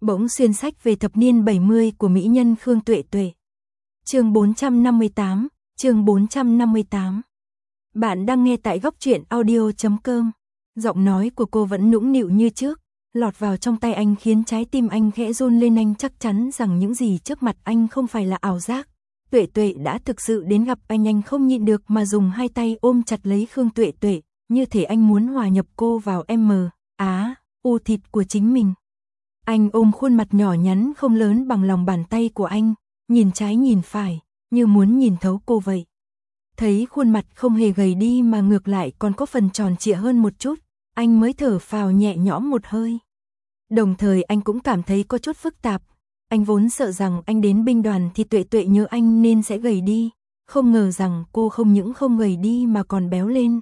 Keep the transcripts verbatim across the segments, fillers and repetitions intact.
Bỗng xuyên sách về thập niên bảy mươi của mỹ nhân Khương Tuệ Tuệ. Chương bốn trăm năm mươi tám, chương bốn trăm năm mươi tám. Bạn đang nghe tại góc truyện audio chấm com. Giọng nói của cô vẫn nũng nịu như trước, lọt vào trong tai anh khiến trái tim anh khẽ run lên. Anh chắc chắn rằng những gì trước mặt anh không phải là ảo giác. Tuệ Tuệ đã thực sự đến gặp anh. Anh không nhịn được mà dùng hai tay ôm chặt lấy Khương Tuệ Tuệ, như thể anh muốn hòa nhập cô vào M, Á, U thịt của chính mình. Anh ôm khuôn mặt nhỏ nhắn không lớn bằng lòng bàn tay của anh, nhìn trái nhìn phải, như muốn nhìn thấu cô vậy. Thấy khuôn mặt không hề gầy đi mà ngược lại còn có phần tròn trịa hơn một chút, anh mới thở phào nhẹ nhõm một hơi. Đồng thời anh cũng cảm thấy có chút phức tạp. Anh vốn sợ rằng anh đến binh đoàn thì Tuệ Tuệ nhớ anh nên sẽ gầy đi, không ngờ rằng cô không những không gầy đi mà còn béo lên.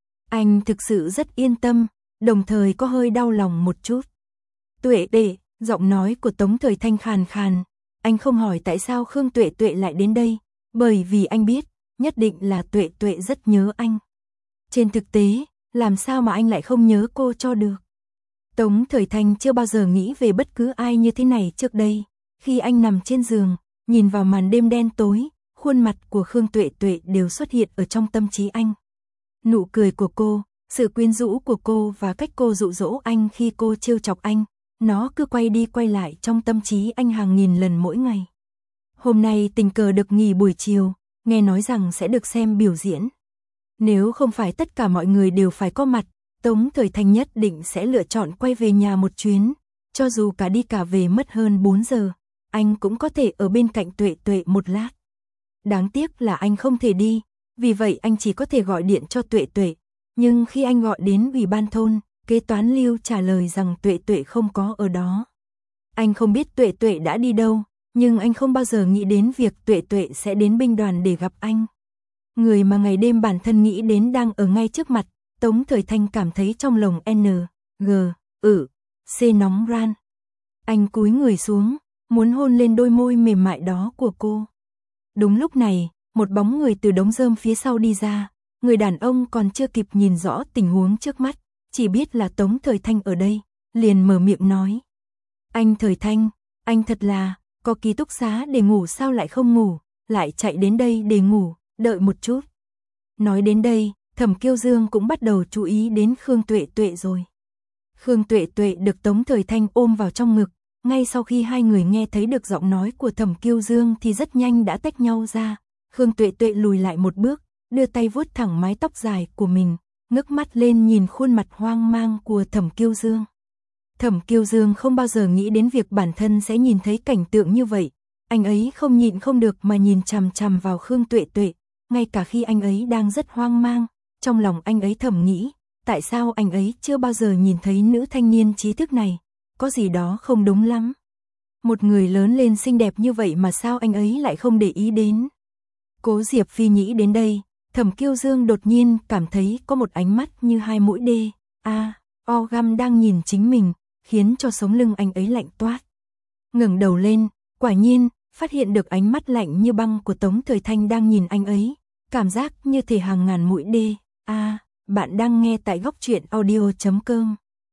Anh thực sự rất yên tâm, đồng thời có hơi đau lòng một chút. Tuệ Tuệ, giọng nói của Tống Thời Thanh khàn khàn. Anh không hỏi tại sao Khương Tuệ Tuệ lại đến đây, bởi vì anh biết, nhất định là Tuệ Tuệ rất nhớ anh. Trên thực tế, làm sao mà anh lại không nhớ cô cho được. Tống Thời Thanh chưa bao giờ nghĩ về bất cứ ai như thế này trước đây. Khi anh nằm trên giường, nhìn vào màn đêm đen tối, khuôn mặt của Khương Tuệ Tuệ đều xuất hiện ở trong tâm trí anh. Nụ cười của cô, sự quyến rũ của cô và cách cô dụ dỗ anh khi cô trêu chọc anh, nó cứ quay đi quay lại trong tâm trí anh hàng nghìn lần mỗi ngày. Hôm nay tình cờ được nghỉ buổi chiều, nghe nói rằng sẽ được xem biểu diễn. Nếu không phải tất cả mọi người đều phải có mặt, Tống Thời Thanh nhất định sẽ lựa chọn quay về nhà một chuyến. Cho dù cả đi cả về mất hơn bốn giờ, anh cũng có thể ở bên cạnh Tuệ Tuệ một lát. Đáng tiếc là anh không thể đi, vì vậy anh chỉ có thể gọi điện cho Tuệ Tuệ. Nhưng khi anh gọi đến ủy ban thôn, kế toán Lưu trả lời rằng Tuệ Tuệ không có ở đó. Anh không biết Tuệ Tuệ đã đi đâu, nhưng anh không bao giờ nghĩ đến việc Tuệ Tuệ sẽ đến binh đoàn để gặp anh. Người mà ngày đêm bản thân nghĩ đến đang ở ngay trước mặt. Tống Thời Thanh cảm thấy trong lồng N, G, ử, C nóng ran. Anh cúi người xuống, muốn hôn lên đôi môi mềm mại đó của cô. Đúng lúc này, một bóng người từ đống rơm phía sau đi ra. Người đàn ông còn chưa kịp nhìn rõ tình huống trước mắt, chỉ biết là Tống Thời Thanh ở đây, liền mở miệng nói. Anh Thời Thanh, anh thật là, có ký túc xá để ngủ sao lại không ngủ, lại chạy đến đây để ngủ, đợi một chút. Nói đến đây, Thẩm Kiêu Dương cũng bắt đầu chú ý đến Khương Tuệ Tuệ rồi. Khương Tuệ Tuệ được Tống Thời Thanh ôm vào trong ngực, ngay sau khi hai người nghe thấy được giọng nói của Thẩm Kiêu Dương thì rất nhanh đã tách nhau ra. Khương Tuệ Tuệ lùi lại một bước, đưa tay vuốt thẳng mái tóc dài của mình, ngước mắt lên nhìn khuôn mặt hoang mang của Thẩm Kiêu Dương. Thẩm Kiêu Dương không bao giờ nghĩ đến việc bản thân sẽ nhìn thấy cảnh tượng như vậy. Anh ấy không nhịn không được mà nhìn chằm chằm vào Khương Tuệ Tuệ, ngay cả khi anh ấy đang rất hoang mang. Trong lòng anh ấy thầm nghĩ, tại sao anh ấy chưa bao giờ nhìn thấy nữ thanh niên trí thức này, có gì đó không đúng lắm. Một người lớn lên xinh đẹp như vậy mà sao anh ấy lại không để ý đến. Cố Diệp Phi nghĩ đến đây, Thẩm Kiêu Dương đột nhiên cảm thấy có một ánh mắt như hai mũi đê, a, o găm đang nhìn chính mình, khiến cho sống lưng anh ấy lạnh toát. Ngẩng đầu lên, quả nhiên, phát hiện được ánh mắt lạnh như băng của Tống Thời Thanh đang nhìn anh ấy, cảm giác như thể hàng ngàn mũi đê. À, bạn đang nghe tại góc truyện audio chấm com.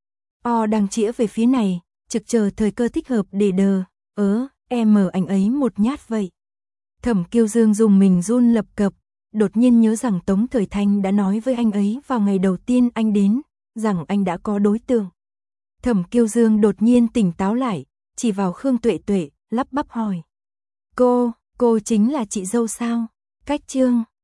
O đang chĩa về phía này, trực chờ thời cơ thích hợp để đờ, ớ, em mở anh ấy một nhát vậy. Thẩm Kiêu Dương dùng mình run lập cập, đột nhiên nhớ rằng Tống Thời Thanh đã nói với anh ấy vào ngày đầu tiên anh đến, rằng anh đã có đối tượng. Thẩm Kiêu Dương đột nhiên tỉnh táo lại, chỉ vào Khương Tuệ Tuệ, lắp bắp hỏi. Cô, cô chính là chị dâu sao? Cách chương.